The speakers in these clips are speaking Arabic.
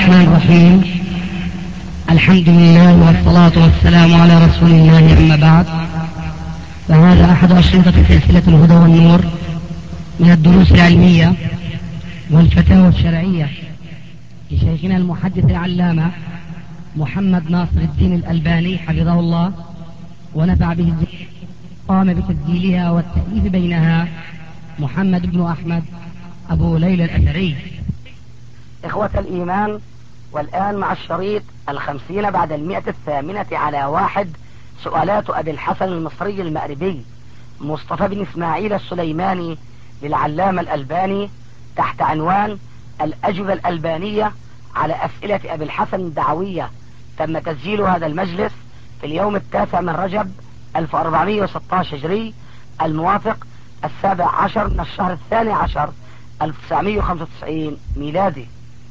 الرحمن الرحيم. الحمد لله والصلاة والسلام على رسول الله، أما بعد، فهذا أحد أشرطة سلسلة الهدى والنور من الدروس العلمية والفتاوى الشرعية لشيخنا المحدث العلامة محمد ناصر الدين الألباني حفظه الله ونفع به. قام بتسجيلها والتأليف بينها محمد بن أحمد أبو ليلى الأثري. إخوة الإيمان، والآن مع الشريط 50 بعد 108 سؤالات أبي الحسن المصري المأربي مصطفى بن إسماعيل السليماني للعلامة الألباني تحت عنوان الأجوبة الألبانية على أسئلة أبي الحسن الدعوية. تم تسجيل هذا المجلس في اليوم 9 من رجب 1416 هجري، الموافق 17 من الشهر 12 1995 ميلادي.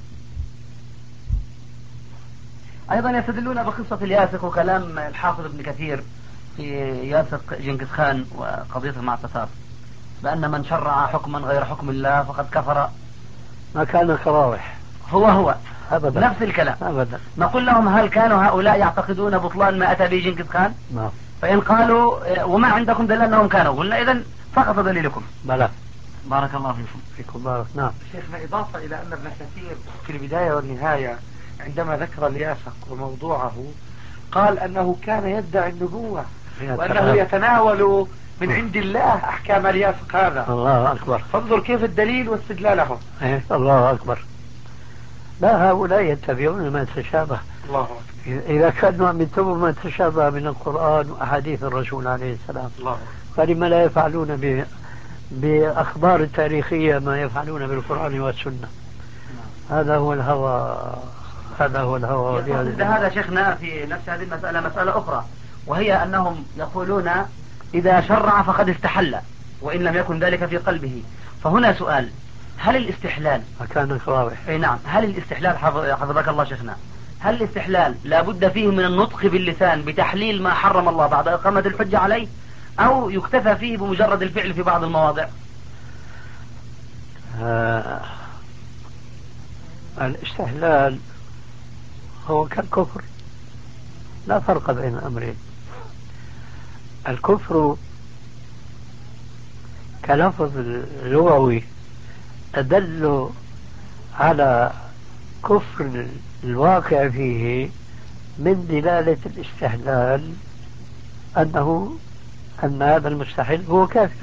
أيضا يستدلون بقصة الياسق وكلام الحافظ ابن كثير في ياسق جنكيز خان وقضيته مع التتار، بأن من شرع حكما غير حكم الله فقد كفر. ما كان كراوح هو أبدا، نفس الكلام أبدا. نقول لهم: هل كانوا هؤلاء يعتقدون بطلان ما أتى به جنكيز خان؟ نعم. فإن قالوا وما عندكم دليل أنهم كانوا، قلنا إذن فقط دليلكم. بلى. بارك الله فيكم بارك. نعم. شيخنا، إضافة إلى أن ابن كثير في البداية والنهاية عندما ذكر الياسق وموضوعه قال أنه كان يدعي النبوة وأنه يتناول من عند الله أحكام الياسق هذا. الله أكبر. فانظر كيف الدليل واستدلاله. الله أكبر. لا، هؤلاء يتبعون ما تشابه. الله أكبر. إذا كانوا عم يتبعوا ما تشابه من القرآن وأحاديث الرسول عليه السلام، الله فلما لا يفعلون بأخبار التاريخية ما يفعلون بالقرآن والسنة؟ هذا هو الهوى، هذا هو الهوى. هذا شيخنا في نفس هذه المسألة مسألة أخرى، وهي أنهم يقولون إذا شرع فقد استحل وإن لم يكن ذلك في قلبه. فهنا سؤال: هل الاستحلال كان كراوح؟ أي نعم. هل الاستحلال حفظك الله شيخنا، هل الاستحلال لا بد فيه من النطق باللسان بتحليل ما حرم الله بعد إقامة الحجة عليه، أو يكتفى فيه بمجرد الفعل في بعض المواضع؟ الاستحلال هو كالكفر، لا فرق بين الأمرين. الكفر كلفظ لغوي أدل على كفر الواقع فيه من دلالة الاستحلال أن هذا المستحل هو كافر.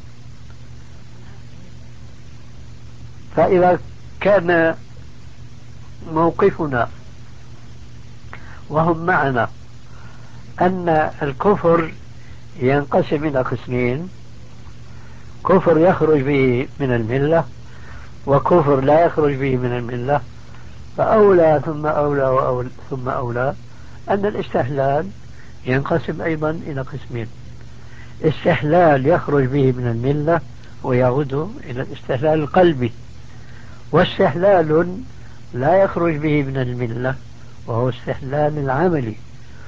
فإذا كان موقفنا وهم معنا أن الكفر ينقسم إلى قسمين: كفر يخرج به من الملة وكفر لا يخرج به من الملة، فأولى ثم أولى ثم أولى أن الاستحلال ينقسم أيضا إلى قسمين: استحلال يخرج به من الملة ويعود إلى الاستحلال القلبي، واستحلال لا يخرج به من الملة وهو استحلال العملي.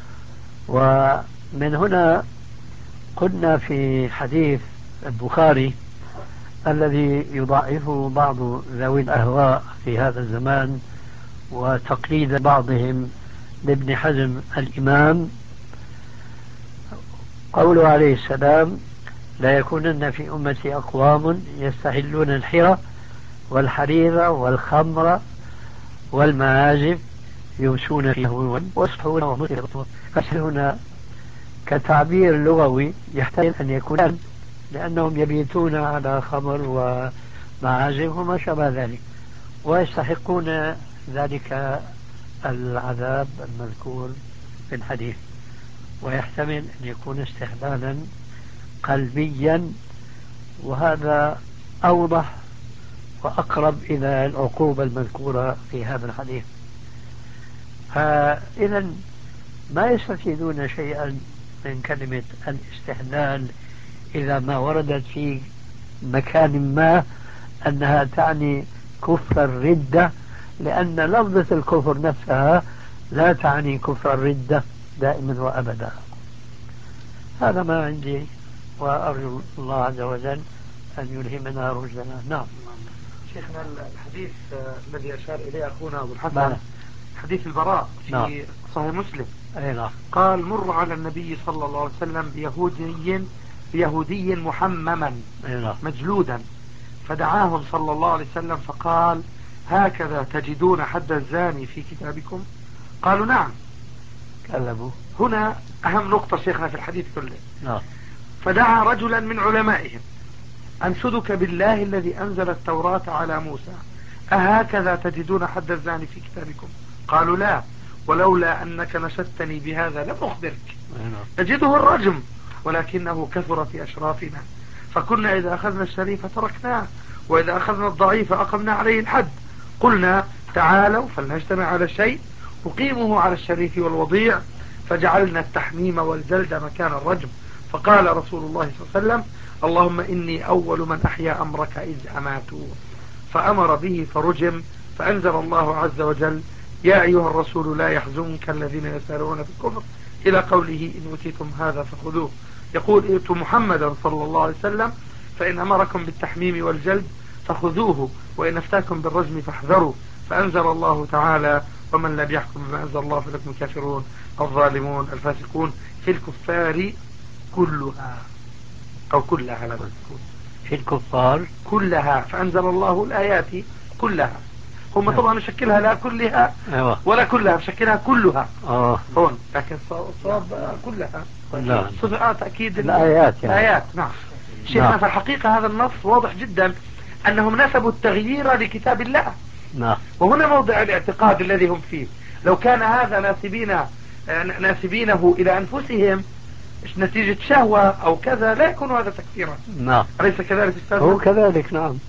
ومن هنا قلنا في حديث البخاري الذي يضعفه بعض ذوي الأهواء في هذا الزمان وتقليد بعضهم لابن حزم الإمام، قوله عليه السلام: لا يكونن في أمتي أقوام يستحلون الحرى والحرير والخمر والمعازف يمشون في لهو ويصحون ومسرطون. فهنا كتعبير لغوي يحتمل أن يكون لأنهم يبيتون على خمر ومعازف وما شابه ذلك، ويستحقون ذلك العذاب المذكور في الحديث. ويحتمل أن يكون استحلالا قلبيا، وهذا أوضح وأقرب إلى العقوبة المذكورة في هذا الحديث. فإذا ما يستفيدون شيئا من كلمة الاستحلال إذا ما وردت في مكان ما أنها تعني كفر الردة، لأن لفظة الكفر نفسها لا تعني كفر الردة دائما وأبدا. هذا ما عندي، وأرجو الله عز وجل أن يلهمنا رشدنا. نعم. شيخنا، الحديث الذي أشار إليه أخونا أبو الحسن حديث البراء في نعم. صحيح مسلم. أي نعم. قال مر على النبي صلى الله عليه وسلم بيهودي محمما مجلودا، فدعاهم صلى الله عليه وسلم فقال هكذا تجدون حد الزاني في كتابكم؟ قالوا نعم. كلموا. هنا أهم نقطة شيخنا في الحديث كله. نعم. فدعا رجلا من علمائهم أنشدك بالله الذي أنزل التوراة على موسى، أهكذا تجدون حد الزاني في كتابكم؟ قالوا لا، ولولا أنك نشدتني بهذا لم أخبرك. نجده الرجم، ولكنه كثر في أشرافنا، فكنا إذا أخذنا الشريف تركناه، وإذا أخذنا الضعيف أقمنا عليه الحد. قلنا تعالوا فلنجتمع على شيء نقيمه على الشريف والوضيع، فجعلنا التحميم والجلد مكان الرجم. فقال رسول الله صلى الله عليه وسلم اللهم إني أول من أحيا أمرك إذ أماتوا، فأمر به فرجم. فأنزل الله عز وجل يا أيها الرسول لا يحزنك الذين يسارعون في الكفر إلى قوله إن أوتيتم هذا فخذوه. يقول ائتوا محمدا صلى الله عليه وسلم فإن أمركم بالتحميم والجلد فخذوه، وإن أفتاكم بالرجم فاحذروا. فأنزل الله تعالى ومن لم يحكم بما أنزل الله فلكم الكافرون الظالمون الفاسقون. في الكفار كلها أو كلها، لا تكون في الكفار كلها، فأنزل الله الآيات كلها. هم طبعا نشكلها لا كلها ولا كلها، نشكلها كلها هون، لكن صواب كلها صفات تأكيد الآيات يعني. الآيات. نعم شيخنا، في الحقيقة هذا النص واضح جدا أنهم نسبوا التغيير لكتاب الله. نعم. وهنا موضع الاعتقاد الذي هم فيه. لو كان هذا ناسبينه إلى أنفسهم نتيجة شهوة أو كذا لا يكون هذا تكفيرا. نعم. أليس كذلك أستاذ؟ هو كذلك. نعم.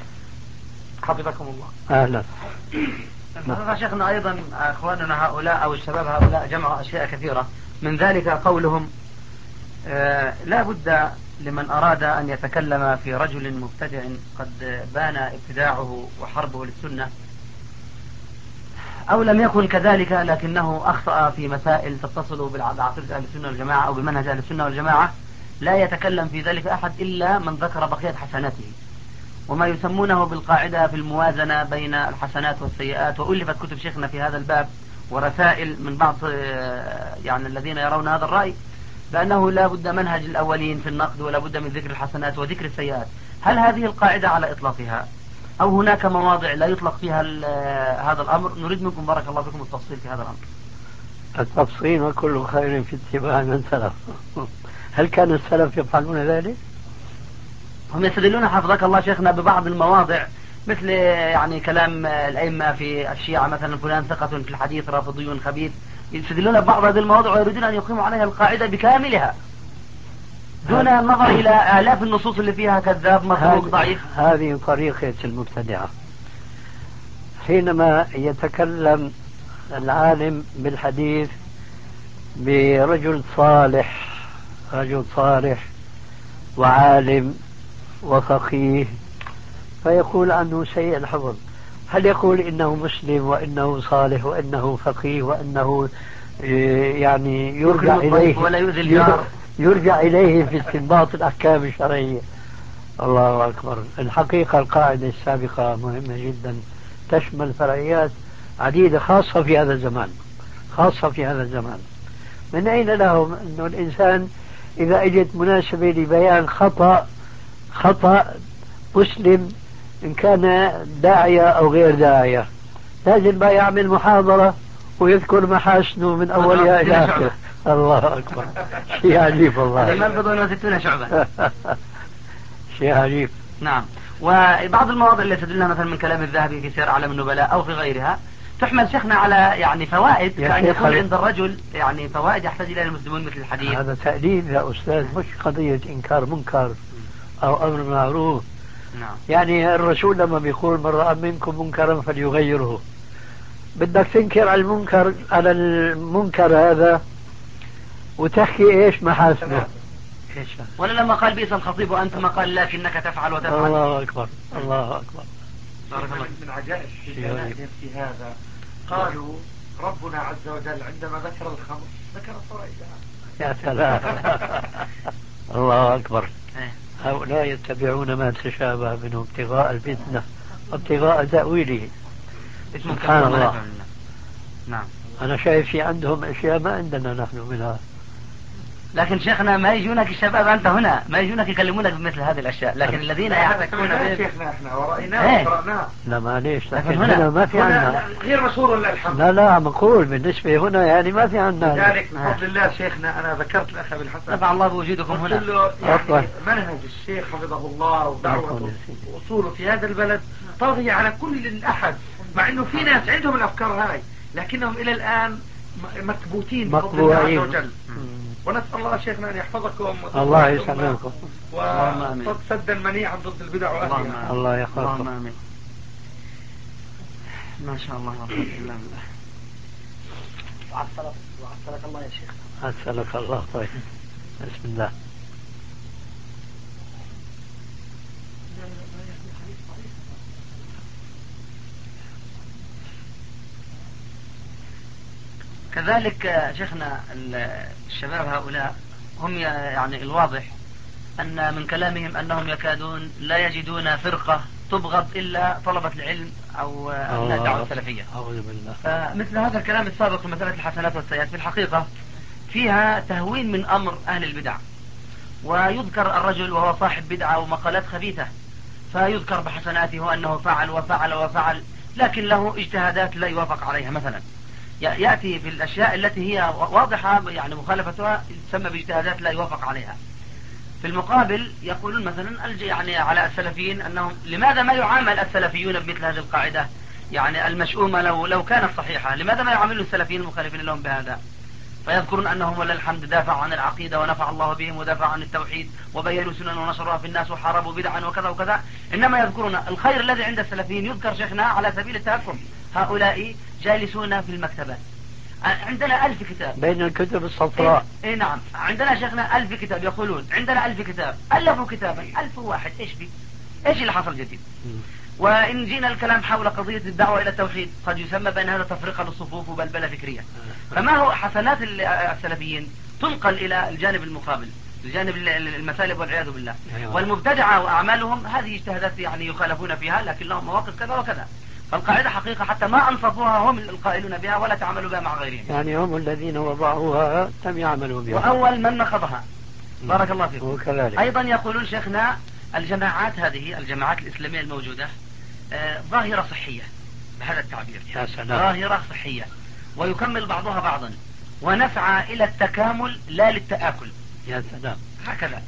حفظكم الله. أهلا. نعم. شيخنا أيضا أخواننا هؤلاء أو الشباب هؤلاء جمعوا أشياء كثيرة، من ذلك قولهم لا بد لمن أراد أن يتكلم في رجل مبتدع قد بان ابتداعه وحربه للسنة، أو لم يكن كذلك لكنه أخطأ في مسائل تتصل بعقيدة أهل السنة والجماعة أو بمنهج أهل السنة والجماعة، لا يتكلم في ذلك أحد إلا من ذكر بقية حسناته، وما يسمونه بالقاعدة في الموازنة بين الحسنات والسيئات. وألفت كتب شيخنا في هذا الباب ورسائل من بعض يعني الذين يرون هذا الرأي بأنه لا بد منهج الأولين في النقد ولا بد من ذكر الحسنات وذكر السيئات. هل هذه القاعدة على إطلاقها أو هناك مواضع لا يطلق فيها هذا الأمر؟ نريد منكم بارك الله فيكم التفصيل في هذا الأمر. التفصيل وكل خير في اتباع من سلف. هل كان السلف يفعلون ذلك؟ هم يستدلون حفظك الله شيخنا ببعض المواضع، مثل يعني كلام الأئمة في الشيعة مثلا فلان ثقة في الحديث رافضي خبيث، يستدلون ببعض هذه المواضع ويريدون أن يقيموا عليها القاعدة بكاملها دون النظر إلى آلاف النصوص اللي فيها كذاب متروك ضعيف. هذه طريقة المبتدعة. حينما يتكلم العالم بالحديث برجل صالح، رجل صالح وعالم وفقيه، فيقول عنه سيء الحفظ، هل يقول إنه مسلم وإنه صالح وإنه فقيه وإنه يعني يرجع إليه ولا يؤذي الجار، يرجع إليه في استنباط الأحكام الشرعية؟ الله أكبر. الحقيقة القاعدة السابقة مهمة جدا، تشمل فرعيات عديدة خاصة في هذا الزمان، خاصة في هذا الزمان. من أين لهم أنه الإنسان إذا أجت مناسبة لبيان خطأ مسلم إن كان داعية أو غير داعية لازم بقى يعمل محاضرة ويذكر محاسنه من أولها إلى آخره؟ الله أكبر. شيء عجيب والله. ما بدون 60 شعبة. شيء عجيب. نعم. وبعض المواضع اللي استدلنا مثلا من كلام الذهبي في سير أعلام النبلاء أو في غيرها تحمل شيخنا على يعني فوائد، كأن يكون عند الرجل يعني فوائد يحتاج إليها المسلمون مثل الحديث. هذا تأديب يا أستاذ، مش قضية إنكار منكر أو أمر معروف. نعم. يعني الرسول لما بيقول من رأى منكم منكرا فليغيره، بدك تنكر على المنكر هذا وتحكي إيش محاسنه. ولا لما قال بئس الخطيب وأنت ما قال لكنك تفعل وتفعل. الله أكبر. الله أكبر. من عجائب في هذا قالوا ربنا عز وجل عندما ذكر الخمر ذكر فوائدها. يا سلام. الله أكبر. هؤلاء يتبعون ما تشابه منه ابتغاء الفتنة وابتغاء تأويله. سبحان الله. نعم. أنا شايف في عندهم أشياء ما عندنا نحن منها. لكن شيخنا ما يجونك الشباب أنت هنا ما يجونك يكلمونك بمثل هذه الأشياء، لكن الذين يحتكون به شيخنا احنا ورأيناه وقرأناه. لا معليش، لكن لكن هنا ما في عندنا غير مشهور ولا الحمد. لا مقول بالنسبة هنا يعني ما في عندنا. لذلك بفضل الله شيخنا أنا ذكرت الأخ بالحسن نفع الله بوجودكم هنا. قلت له يعني منهج الشيخ حفظه الله ودعوته وأصوله في هذا البلد طاغية على كل أحد، مع أنه في ناس عندهم الأفكار هاي لكنهم إلى الآن مكبوتين بفضل الله عز وجل. ونسأل الله شيخنا أن يحفظكم الله يسلمكم وسدا منيعا ضد البدع وأهلها. الله يحفظكم. آمين. ما شاء الله لا قوة إلا بالله. وعسلك الله يا شيخ. عسلك الله. طيب بسم الله. كذلك شيخنا الشباب هؤلاء هم يعني الواضح أن من كلامهم أنهم يكادون لا يجدون فرقة تبغض إلا طلبة العلم أو أبناء الدعوة السلفية. فمثل هذا الكلام السابق في مسألة الحسنات والسيئات في الحقيقة فيها تهوين من أمر أهل البدع، ويذكر الرجل وهو صاحب بدعة ومقالات خبيثة فيذكر بحسناته أنه فعل وفعل وفعل، لكن له اجتهادات لا يوافق عليها. مثلا يأتي في الأشياء التي هي واضحة يعني مخالفتها تسمى باجتهادات لا يوافق عليها. في المقابل يقولون مثلا يعني على السلفيين أنهم لماذا ما يعامل السلفيون بمثل هذه القاعدة يعني المشؤومة لو كانت صحيحة، لماذا ما يعاملون السلفيين المخالفين لهم بهذا؟ فيذكرون أنهم ولله الحمد دافعوا عن العقيدة ونفع الله بهم ودافعوا عن التوحيد وبينوا سنن ونشروها في الناس وحاربوا بدعا وكذا وكذا، إنما يذكرون الخير الذي عند السلفيين يذكر شيخنا على سبيل التهكم. هؤلاء جالسون في المكتبات عندنا 1000 كتاب بين الكتب الصفراء. إيه نعم عندنا شيخنا 1000 كتاب، يقولون عندنا 1000 كتاب ألفوا كتابا 1000 واحد إيش اللي حصل جديد؟ وإن جينا الكلام حول قضية الدعوة إلى التوحيد قد يسمى بين هذا تفرقة للصفوف وبلبلة فكرية. فما هو حسنات السلفيين تنقل إلى الجانب المقابل الجانب المسالب والعياذ بالله. والمبتدعة وأعمالهم هذه اجتهادات يعني يخالفون فيها لكن لهم مواقف كذا وكذا. فالقاعدة حقيقة حتى ما أنصفوها هم القائلون بها ولا تعملوا بها مع غيرهم، يعني هم الذين وضعوها لم يعملوا بها وأول من نقضها. بارك الله فيكم. وكذلك أيضا يقولون شيخنا الجماعات هذه الجماعات الإسلامية الموجودة ظاهرة صحية بهذا التعبير، يا سلام. ظاهرة صحية ويكمل بعضها بعضا ونسعى إلى التكامل لا للتآكل. يا سلام. هكذا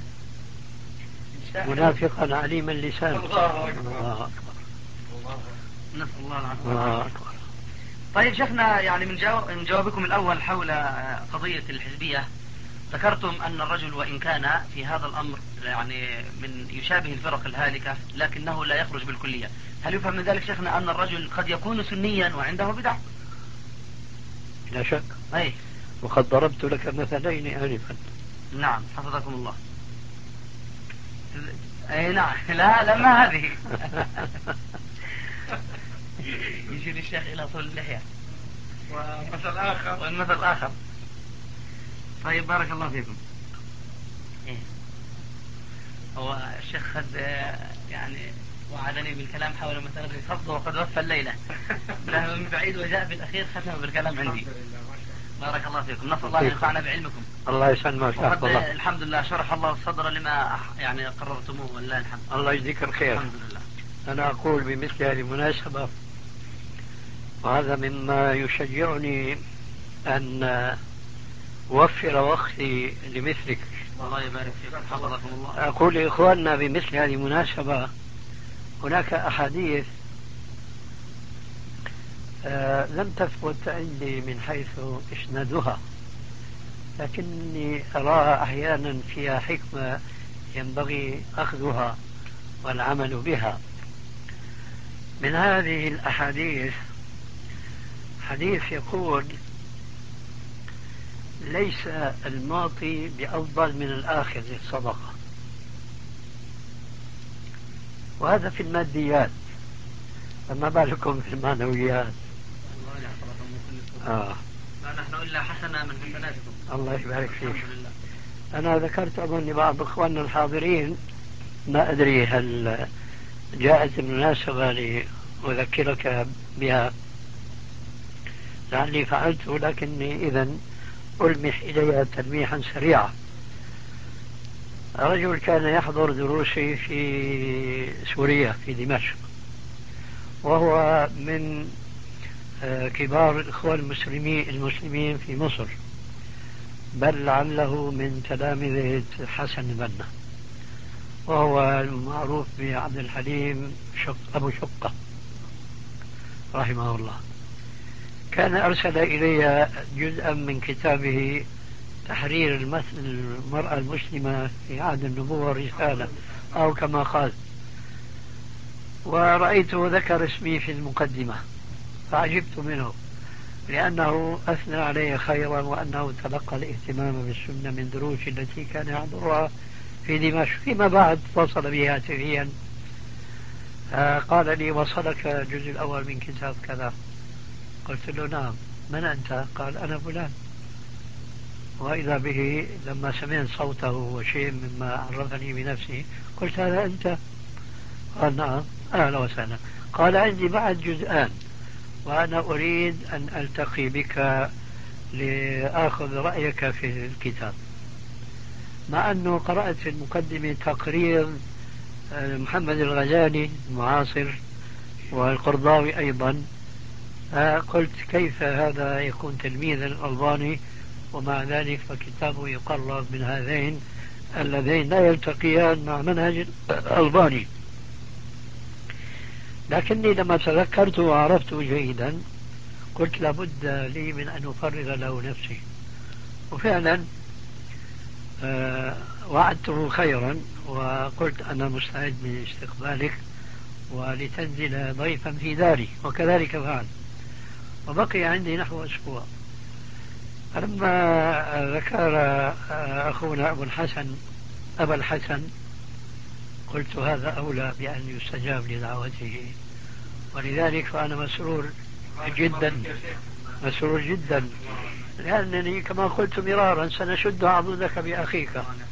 منافقا عليم اللسان. الله أكبر. نسأل الله العافية. طيب شيخنا يعني من جوابكم الأول حول قضية الحزبية ذكرتم أن الرجل وإن كان في هذا الأمر يعني من يشابه الفرق الهالكة لكنه لا يخرج بالكلية. هل يفهم من ذلك شيخنا أن الرجل قد يكون سنيا وعنده بدع؟ لا شك. أي. وقد ضربت لك مثلين آنفا. نعم حفظكم الله. أي نعم. لا ما هذه. يشير الشيخ إلى طول اللحية والمثل آخر. طيب بارك الله فيكم. إيه؟ هو الشيخ خد يعني وعدني بالكلام حول مسألة الخفض وقد وفى الليلة. له من بعيد وجاء بالأخير ختم بالكلام عندي. بارك الله فيكم. نسأل الله أن ينفعنا بعلمكم. الله يسلمك. الحمد لله شرح الله الصدر لما يعني قررتموه والله الحمد. الله يجزيك الخير. الحمد لله. أنا أقول بمثل هذه المناسبة وهذا مما يشجعني أن أوفر وقتي لمثلك. الله يبارك فيك. حفظكم الله. أقول لإخواننا بمثل هذه المناسبة هناك أحاديث لم تثبت عندي من حيث إسنادها لكني أراها أحيانا فيها حكمة ينبغي أخذها والعمل بها. من هذه الأحاديث حديث يقول ليس المعطي بأفضل من الآخذ للصدقة، وهذا في الماديات، فما بالكم في المعنويات. الله يحفظكم من كل سوء. ما نحن إلا حسنا من حسناتكم. الله يبارك فيك. الحمد لله. أنا ذكرت أظن لبعض إخواننا الحاضرين، ما أدري هل جاءت المناسبة لأذكرك بها، لعلي فعلته، لكني إذا ألمح إليها تلميحا سريعا. رجل كان يحضر دروسي في سوريا في دمشق، وهو من كبار الإخوان المسلمين في مصر، بل لعله من تلامذة حسن البنا، وهو المعروف بعبد الحليم أبو شقة رحمه الله. كان أرسل إلي جزءا من كتابه تحرير المرأة المسلمة في عهد النبوة رسالة، أو كما قال، ورأيته ذكر اسمي في المقدمة فعجبت منه، لأنه أثنى علي خيرا، وأنه تلقى الاهتمام بالسنة من دروسي التي كان يحضرها في دمشق. فيما بعد اتصل بي هاتفيا قال لي: وصلك الجزء الأول من كتاب كذا؟ قلت له: نعم. من أنت؟ قال: أنا فلان. وإذا به لما سمعت صوته وشيء مما عرفني بنفسه قلت: هذا أنت؟ قال: نعم. أهلا وسهلا. قال: عندي بعد جزءان، وأنا أريد أن ألتقي بك لآخذ رأيك في الكتاب. مع أنه قرأت في المقدمة تقرير محمد الغزالي المعاصر والقرضاوي أيضا، قلت: كيف هذا يكون تلميذا الألباني ومع ذلك فكتابه يقرب من هذين اللذين لا يلتقيان مع منهج الألباني؟ لكني لما تذكرت وعرفته جيدا قلت: لابد لي من أن أفرغ له نفسي. وفعلا وعدته خيرا وقلت: أنا مستعد لاستقبالك ولتنزل ضيفا في داري، وكذلك فعل. وبقي عندي نحو أسبوع. فلما ذكر أخونا أبا الحسن قلت: هذا أولى بأن يستجاب لدعوته. ولذلك فأنا مسرور جدا، لأنني كما قلت مرارا سنشد عضدك بأخيك.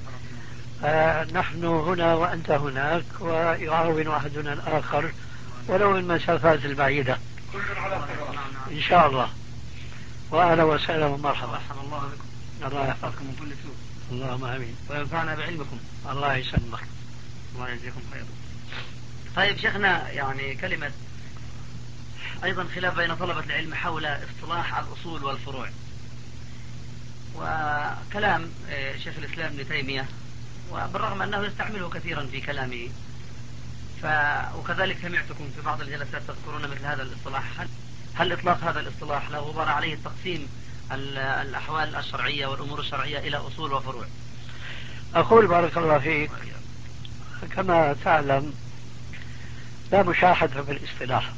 نحن هنا وأنت هناك، ويعاون أحدنا الآخر ولو المسافات البعيدة إن شاء الله. وأهلا وسهلا ومرحبا. الله بكم. الله يحفظكم من كل سوء. اللهم آمين. وينفعنا بعلمكم. الله يسلمك. الله يجزيكم خيرا. طيب شيخنا، يعني كلمة أيضا خلاف بين طلبة العلم حول اصطلاح الأصول والفروع، وكلام شيخ الإسلام ابن تيمية، وبالرغم أنه يستعمله كثيرا في كلامه، وكذلك سمعتكم في بعض الجلسات تذكرون مثل هذا الاصطلاح. هل إطلاق هذا الاصطلاح لا غبار عليه تقسيم الأحوال الشرعية والأمور الشرعية إلى أصول وفروع؟ أقول: بارك الله فيك، كما تعلم لا مشاحة في الاصطلاح،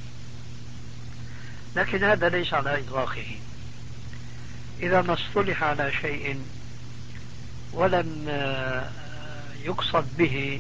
لكن هذا ليس على إطلاقه. إذا ما اصطلح على شيء ولم يقصد به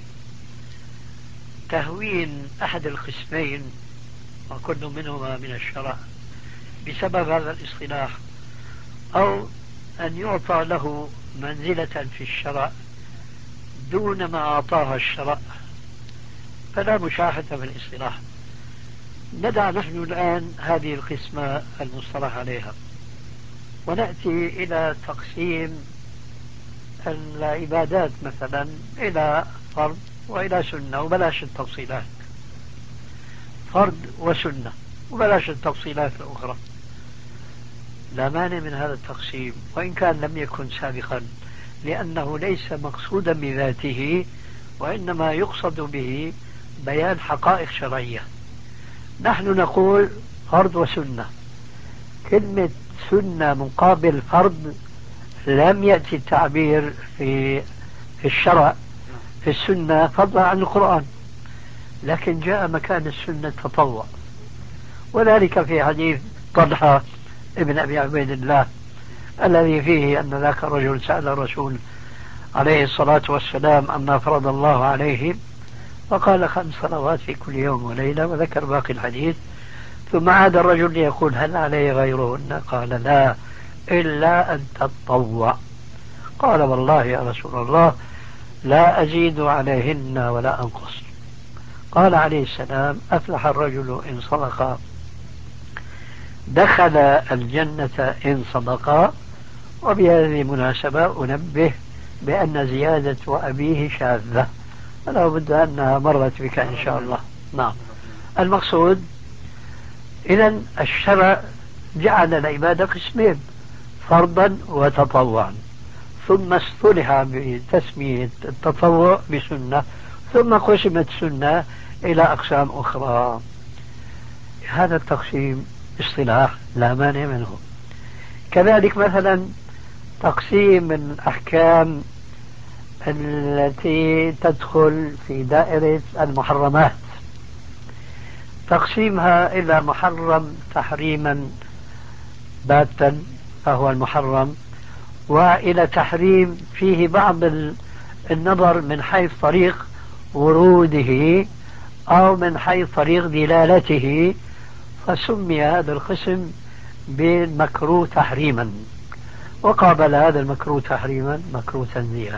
تهوين أحد القسمين وكل منهما من الشرع بسبب هذا الاصطلاح، أو أن يعطى له منزلة في الشرع دون ما أعطاها الشرع، فلا مشاحة في الاصطلاح. ندع نحن الآن هذه القسمة المصطلح عليها، ونأتي إلى تقسيم العبادات مثلا إلى فرض وإلى سنة، وبلاش التفصيلات، فرض وسنة وبلاش التفصيلات الأخرى. لا مانع من هذا التقسيم وإن كان لم يكن سابقا، لأنه ليس مقصودا بذاته، وإنما يقصد به بيان حقائق شرعية. نحن نقول فرض وسنة. كلمة سنة مقابل فرض لم يأتي التعبير في الشرع في السنة فضلا عن القرآن، لكن جاء مكان السنة تطوع، وذلك في حديث طلحة ابن أبي عبيد الله الذي فيه أن ذاك الرجل سأل الرسول عليه الصلاة والسلام عما فرض الله عليه، فقال 5 صلوات في كل يوم وليلة، وذكر باقي الحديث. ثم عاد الرجل ليقول: هل علي غيرهن؟ قال: لا، إلا أن تتطوع. قال: والله يا رسول الله لا أزيد عليهن ولا أنقص. قال عليه السلام: أفلح الرجل إن صدق دخل الجنة إن صدقا. وبهذه المناسبة أنبه بأن زيادة وأبيه شاذة، ولا بد أنها مرت بك إن شاء الله. نعم. المقصود إذن الشرع جعل العبادة قسمين: فرضا وتطوعا، ثم اصطلح بتسمية التطوع بسنة، ثم قسمت سنة إلى أقسام أخرى. هذا التقسيم اصطلاح لا مانع منه. كذلك مثلا تقسيم الأحكام التي تدخل في دائرة المحرمات، تقسيمها إلى محرم تحريما باتا فهو المحرم، وإلى تحريم فيه بعض النظر من حيث طريق وروده أو من حيث طريق دلالته، فسمي هذا القسم بالمكروه تحريما، وقابل هذا المكروه تحريما مكروه تنزيها.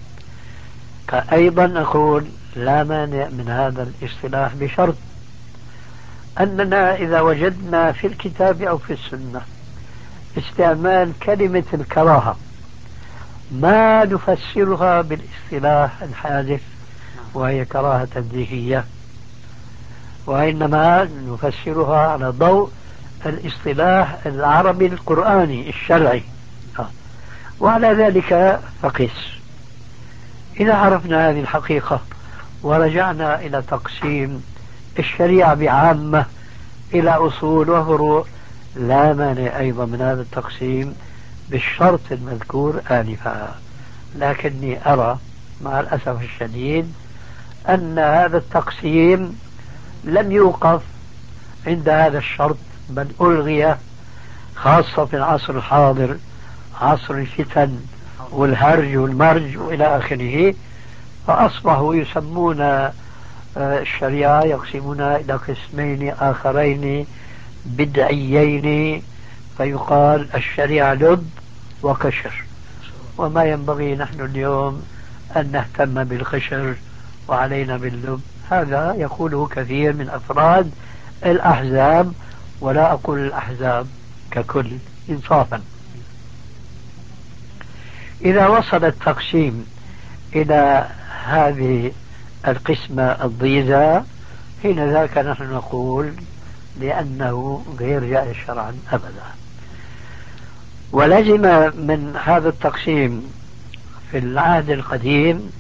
أيضا أقول لا مانع من هذا الاصطلاح بشرط أننا إذا وجدنا في الكتاب أو في السنة استعمال كلمة الكراهة ما نفسرها بالاصطلاح الحادث وهي كراهة تنزيهية، وإنما نفسرها على ضوء الاصطلاح العربي القرآني الشرعي. وعلى ذلك فقس. إذا عرفنا هذه الحقيقة ورجعنا إلى تقسيم الشريعة بعامة إلى أصول وفروع، لا مانع أيضا من هذا التقسيم بالشرط المذكور آنفا. لكني أرى مع الأسف الشديد أن هذا التقسيم لم يوقف عند هذا الشرط، بل ألغي، خاصة في العصر الحاضر، عصر الفتن والهرج والمرج وإلى آخره. فأصبحوا يسمون الشريعة، يقسمونها إلى قسمين آخرين بدعيين، فيقال الشريعة لب وقشر، وما ينبغي نحن اليوم أن نهتم بالقشر وعلينا باللب. هذا يقوله كثير من أفراد الأحزاب، ولا أقول الأحزاب ككل إنصافا. إذا وصل التقسيم إلى هذه القسمة الضيزة، حين ذاك نحن نقول لأنه غير جائز شرعا أبدا. ولزم من هذا التقسيم في العهد القديم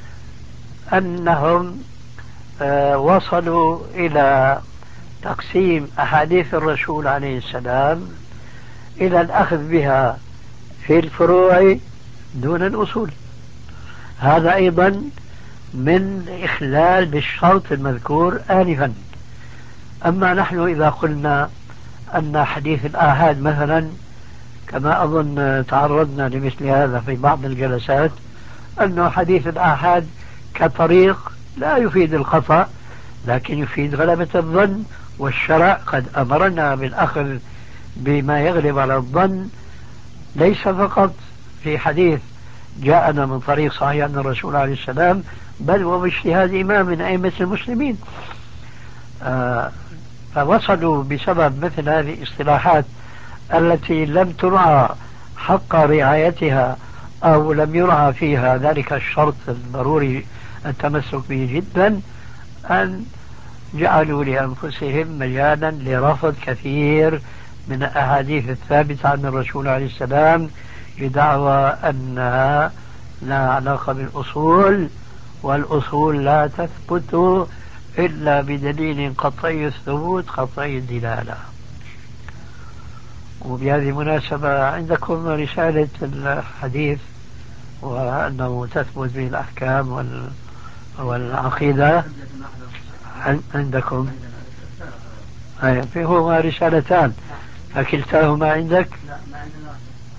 أنهم وصلوا إلى تقسيم أحاديث الرسول عليه السلام إلى الأخذ بها في الفروع دون الأصول. هذا أيضا من إخلال بالشرط المذكور آنفا. أما نحن إذا قلنا أن حديث الآحاد مثلا، كما أظن تعرضنا لمثل هذا في بعض الجلسات، أنه حديث الآحاد كطريق لا يفيد الخطأ لكن يفيد غلبة الظن، والشرع قد أمرنا بالأخذ بما يغلب على الظن، ليس فقط في حديث جاءنا من طريق صحيح عن الرسول عليه السلام، بل وباجتهاد إمام من أئمة المسلمين. فوصلوا بسبب مثل هذه الاصطلاحات التي لم ترعى حق رعايتها أو لم يرعى فيها ذلك الشرط الضروري التمسك به جدا، أن جعلوا لأنفسهم مجالا لرفض كثير من الأحاديث الثابتة عن الرسول عليه السلام بدعوى أنها لا علاقة بالأصول، والأصول لا تثبت إلا بدليل قطعي الثبوت قطعي الدلالة. وبهذه المناسبة عندكم رسالة الحديث وأنه تثبت به الأحكام والعقيدة عندكم، فيهما رسالتان، فكلتاهما عندك؟ لا ما عندنا.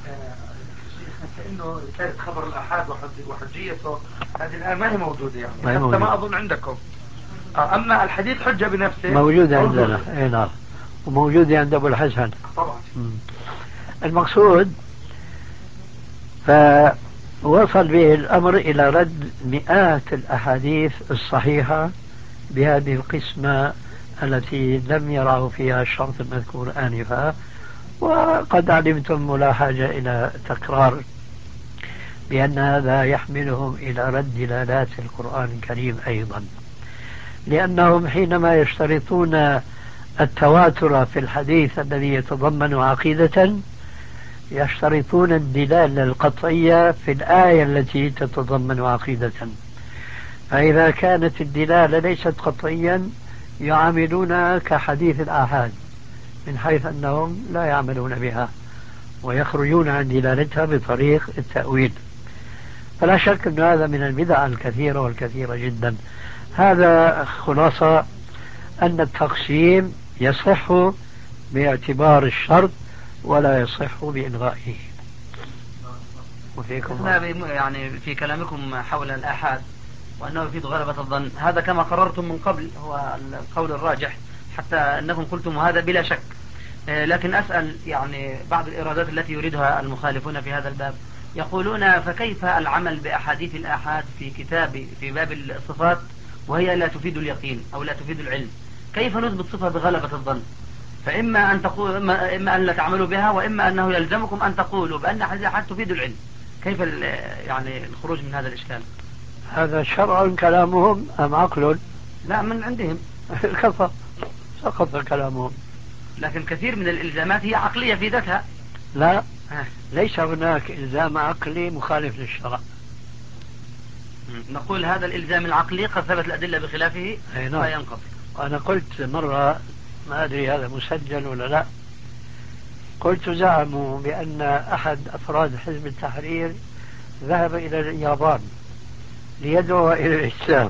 إنه رسالة خبر الآحاد وحجيته هذه الآن ما هي موجودة، يعني حتى ما أظن عندكم. أما الحديث حجة بنفسه موجودة عندنا. اي نعم، وموجودة عند أبو الحسن طبعا. المقصود فوصل به الأمر إلى رد مئات الأحاديث الصحيحة بهذه القسمة التي لم يرعوا فيها الشرط المذكور آنفا، وقد علمتم ولا حاجة إلى تكرار بأن هذا يحملهم إلى رد دلالات القرآن الكريم أيضا، لأنهم حينما يشترطون التواتر في الحديث الذي يتضمن عقيدة يشترطون الدلالة القطعية في الآية التي تتضمن عقيدة، فإذا كانت الدلالة ليست قطعيا يعاملونها كحديث الآحاد من حيث أنهم لا يعملون بها ويخرجون عن دلالتها بطريق التأويل. فلا شك أن هذا من البدع الكثيرة والكثيرة جدا. هذا خلاصة أن التقسيم يصح باعتبار الشرط ولا يصح بإلغائه. وفيكم يعني في كلامكم حول الآحاد وأنه يفيد غلبة الظن، هذا كما قررتم من قبل هو القول الراجح، حتى أنكم قلتم هذا بلا شك. لكن أسأل يعني بعض الإرادات التي يريدها المخالفون في هذا الباب، يقولون فكيف العمل بأحاديث الآحاد في باب الصفات وهي لا تفيد اليقين أو لا تفيد العلم؟ كيف نثبت صفة بغلبة الظن؟ فإما أن تقول إما أن لا تعملوا بها، وإما أنه يلزمكم أن تقولوا بأن أحاديث الآحاد تفيد العلم. كيف يعني الخروج من هذا الإشكال؟ هذا شرع كلامهم أم عقل؟ لا، من عندهم. كفى سقط كلامهم. لكن كثير من الإلزامات هي عقلية في ذاتها. لا، ليس هناك إلزام عقلي مخالف للشرع. نقول هذا الإلزام العقلي قد ثبت الأدلة بخلافه فينقضي. أنا قلت مرة، ما أدري هذا مسجل ولا لا، قلت زعموا بأن أحد أفراد حزب التحرير ذهب إلى اليابان ليدعو إلى الإسلام.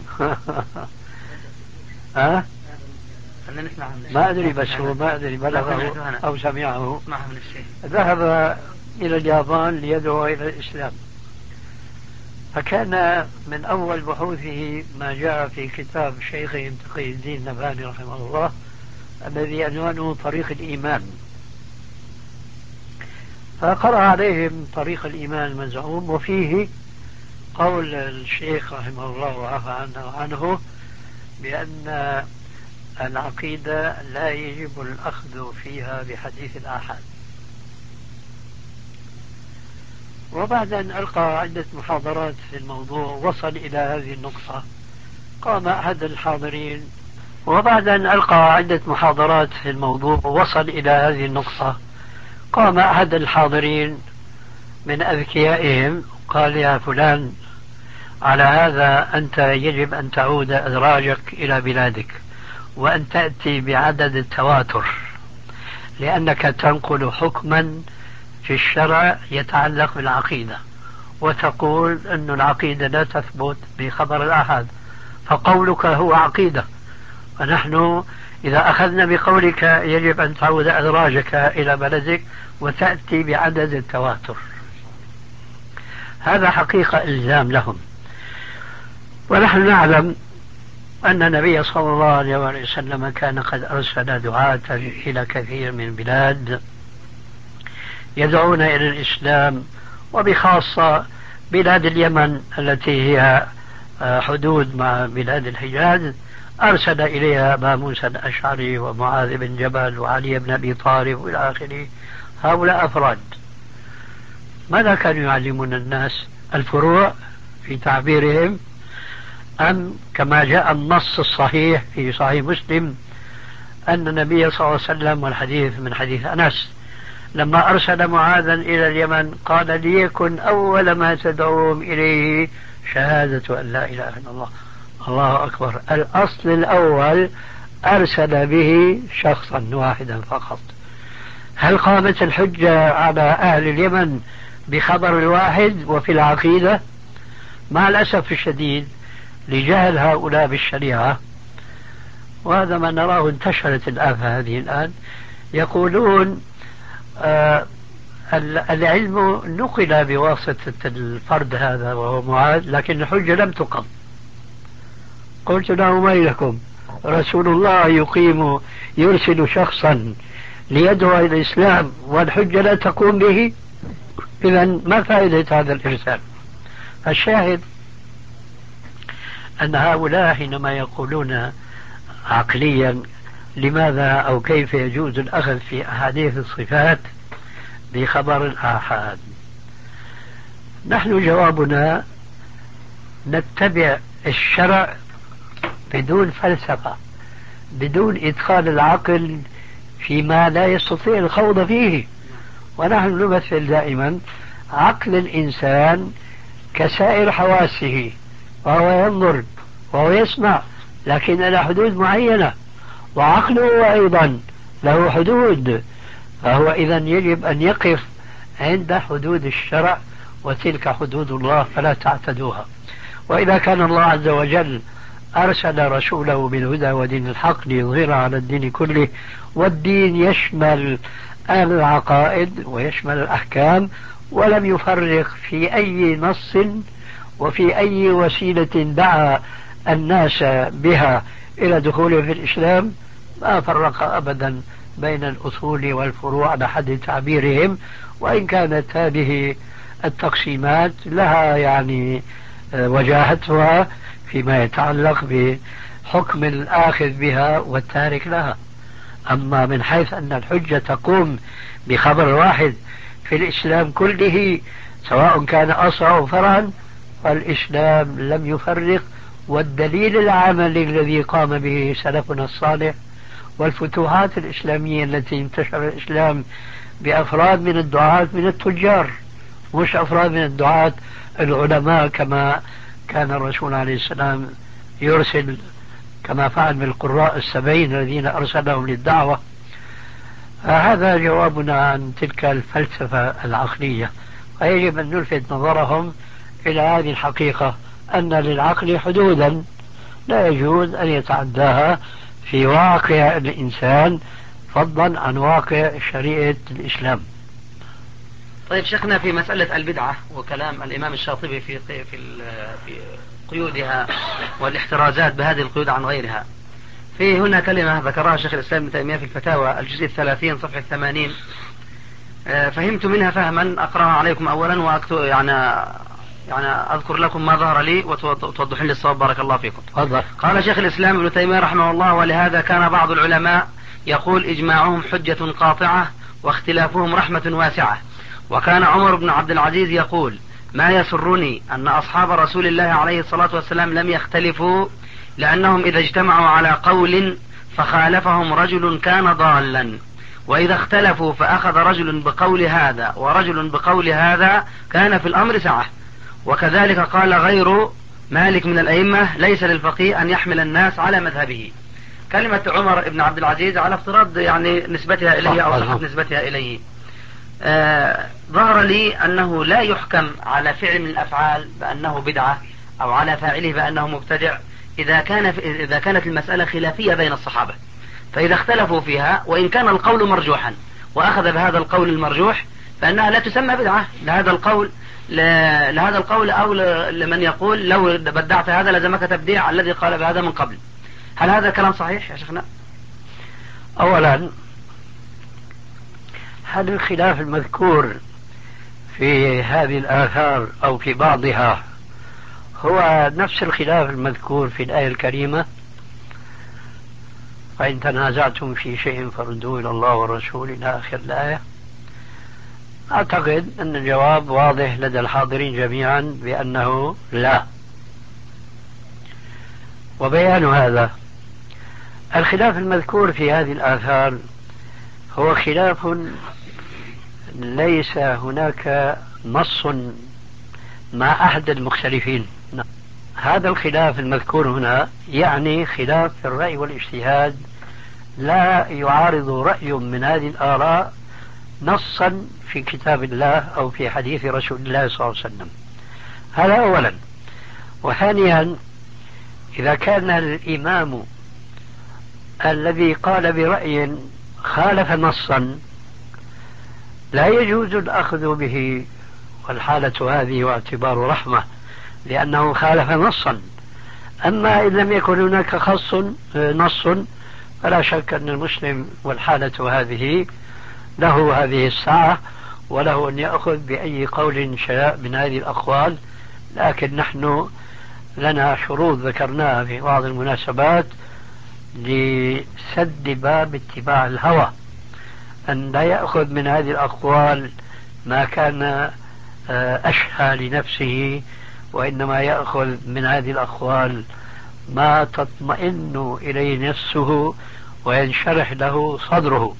ما أدري، بس هو ما أدري بلغه أو سمعه. ذهب إلى اليابان ليدعو إلى الإسلام، فكان من أول بحوثه ما جاء في كتاب شيخهم تقي الدين النبهاني رحمه الله الذي عنوانه طريق الإيمان، فقرأ عليهم طريق الإيمان المزعوم، وفيه قول الشيخ رحمه الله وعفى عنه بأن العقيدة لا يجب الأخذ فيها بحديث الآحاد. وبعد أن ألقى عدة محاضرات في الموضوع وصل إلى هذه النقطة، قام أحد الحاضرين من أذكيائهم قال: يا فلان، على هذا أنت يجب أن تعود أدراجك إلى بلادك وأن تأتي بعدد التواتر، لأنك تنقل حكما في الشرع يتعلق بالعقيدة، وتقول أن العقيدة لا تثبت بخبر الآحاد، فقولك هو عقيدة، ونحن إذا أخذنا بقولك يجب أن تعود أدراجك إلى بلدك وتأتي بعدد التواتر. هذا حقيقة إلزام لهم. ونحن نعلم أن النبي صلى الله عليه وسلم كان قد أرسل دعاة إلى كثير من البلاد يدعون إلى الإسلام، وبخاصة بلاد اليمن التي هي حدود مع بلاد الحجاز، أرسل إليها أبا موسى الأشعري ومعاذ بن جبل وعلي بن أبي طالب وإلى آخره. هؤلاء أفراد ماذا كانوا يعلمون الناس؟ الفروع في تعبيرهم، أم كما جاء النص الصحيح في صحيح مسلم أن النبي صلى الله عليه وسلم، والحديث من حديث أنس، لما أرسل معاذا إلى اليمن قال: ليكن أول ما تدعوهم إليه شهادة أن لا إله إلا الله. الله أكبر. الأصل الأول أرسل به شخصا واحدا فقط. هل قامت الحجة على أهل اليمن بخبر الواحد وفي العقيدة؟ مع الأسف الشديد لجهل هؤلاء بالشريعة، وهذا ما نراه انتشرت الآفة هذه الآن، يقولون العلم نقل بواسطة الفرد هذا وهو معاذ، لكن الحجة لم تقم. قلت له: ما لكم؟ رسول الله يرسل شخصا ليدعو إلى الإسلام والحجة لا تقوم به؟ إذن ما فائدة هذا الإرسال؟ الشاهد أن هؤلاء حينما يقولون عقليا لماذا أو كيف يجوز الأخذ في أحاديث الصفات بخبر الآحاد؟ نحن جوابنا نتبع الشرع بدون فلسفة، بدون إدخال العقل فيما لا يستطيع الخوض فيه. ونحن نمثل دائما عقل الإنسان كسائر حواسه، وهو ينظر وهو يسمع لكن إلى حدود معينة، وعقله أيضا له حدود، فهو إذا يجب أن يقف عند حدود الشرع، وتلك حدود الله فلا تعتدوها. وإذا كان الله عز وجل أرسل رسوله بالهدى ودين الحق ليظهر على الدين كله، والدين يشمل العقائد ويشمل الأحكام، ولم يفرق في أي نص وفي أي وسيلة دعا الناس بها إلى دخوله في الإسلام، ما فرق أبدا بين الأصول والفروع على حد تعبيرهم، وإن كانت هذه التقسيمات لها يعني وجاهتها فيما يتعلق بحكم الآخذ بها والتارك لها. أما من حيث أن الحجة تقوم بخبر واحد في الإسلام كله سواء كان أصلا أو فرعا، فالإسلام لم يفرق. والدليل العملي الذي قام به سلفنا الصالح والفتوحات الإسلامية التي انتشر الإسلام بأفراد من الدعاة من التجار، مش أفراد من الدعاة العلماء كما كان الرسول عليه السلام يرسل، كما فعل بالقراء 70 الذين أرسلهم للدعوة. هذا جوابنا عن تلك الفلسفة العقلية. ويجب أن نلفت نظرهم إلى هذه الحقيقة، أن للعقل حدودا لا يجوز أن يتعداها في واقع الإنسان، فضلا عن واقع شريعة الإسلام. طيب شيخنا، في مسألة البدعة وكلام الإمام الشاطبي في قيودها والاحترازات بهذه القيود عن غيرها، في هنا كلمة ذكرها شيخ الإسلام ابن تيمية في الفتاوى الجزء 30 صفحة 80، فهمت منها فهما أقرأها عليكم أولا وأكتب يعني أذكر لكم ما ظهر لي وتوضحون لي الصواب بارك الله فيكم. قال شيخ الإسلام ابن تيمية رحمه الله: ولهذا كان بعض العلماء يقول إجماعهم حجة قاطعة واختلافهم رحمة واسعة. وكان عمر بن عبد العزيز يقول: ما يسرني أن أصحاب رسول الله عليه الصلاة والسلام لم يختلفوا، لأنهم إذا اجتمعوا على قول فخالفهم رجل كان ضالا، وإذا اختلفوا فأخذ رجل بقول هذا ورجل بقول هذا كان في الأمر سعة. وكذلك قال غير مالك من الأئمة: ليس للفقيه أن يحمل الناس على مذهبه. كلمة عمر بن عبد العزيز على افتراض يعني نسبتها إليه أو صحة نسبتها إليه، ظهر لي أنه لا يحكم على فعل من الأفعال بأنه بدعة أو على فاعله بأنه مبتدع إذا كانت المسألة خلافية بين الصحابة. فإذا اختلفوا فيها وإن كان القول مرجوحا وأخذ بهذا القول المرجوح فإنها لا تسمى بدعة لهذا القول أو لمن يقول لو بدعت هذا لزمك تبديع الذي قال بهذا من قبل. هل هذا كلام صحيح يا شيخنا؟ أولا، هل الخلاف المذكور في هذه الآثار أو في بعضها هو نفس الخلاف المذكور في الآية الكريمة: فإن تنازعتم في شيء فردوه إلى الله والرسول إلى آخر الآية؟ أعتقد أن الجواب واضح لدى الحاضرين جميعا بأنه لا. وبيان هذا: الخلاف المذكور في هذه الآثار هو خلاف ليس هناك نص مع أحد المختلفين. هذا الخلاف المذكور هنا يعني خلاف في الرأي والاجتهاد، لا يعارض رأي من هذه الآراء نصا في كتاب الله أو في حديث رسول الله صلى الله عليه وسلم. هذا أولا. وثانيا، إذا كان الإمام الذي قال برأي خالف نصا لا يجوز الأخذ به، والحالة هذه واعتبار رحمة لأنه خالف نصا. أما إن لم يكن هناك نص فلا شك أن المسلم والحالة هذه له هذه الساعة وله أن يأخذ بأي قول شاء من هذه الأقوال. لكن نحن لنا شروط ذكرناها في بعض المناسبات لسد باب اتباع الهوى، أن لا يأخذ من هذه الأقوال ما كان أشهى لنفسه، وإنما يأخذ من هذه الأقوال ما تطمئن إليه نفسه وينشرح له صدره.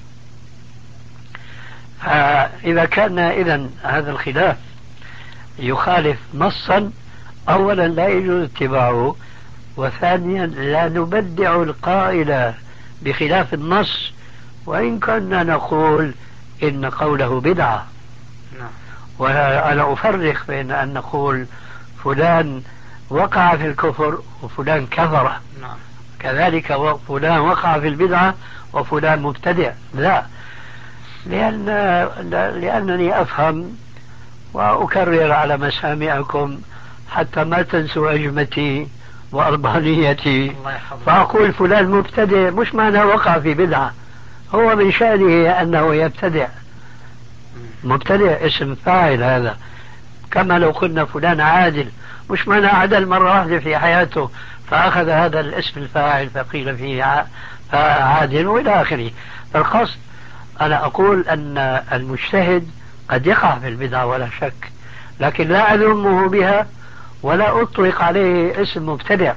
إذا كان إذن هذا الخلاف يخالف نصا، أولا لا يجوز اتباعه، وثانيا لا نبدع القائل بخلاف النص وإن كنا نقول إن قوله بدعة. وأنا أفرق بين أن نقول فلان وقع في الكفر وفلان كفر، كذلك فلان وقع في البدعة وفلان مبتدع، لا، لأنني أفهم وأكرر على مسامعكم حتى ما تنسوا أجمتي وأربانيتي، فأقول فلان مبتدع مش معنى وقع في بدعة، هو من شأنه أنه يبتدع. مبتدع اسم فاعل هذا، كما لو قلنا فلان عادل مش معنى عدل مرة واحدة في حياته فأخذ هذا الاسم الفاعل فقيل فيه عادل وإلى آخره. فالقصد أنا أقول أن المجتهد قد يقع في البدعة ولا شك، لكن لا أذمه بها ولا أطلق عليه اسم مبتدع،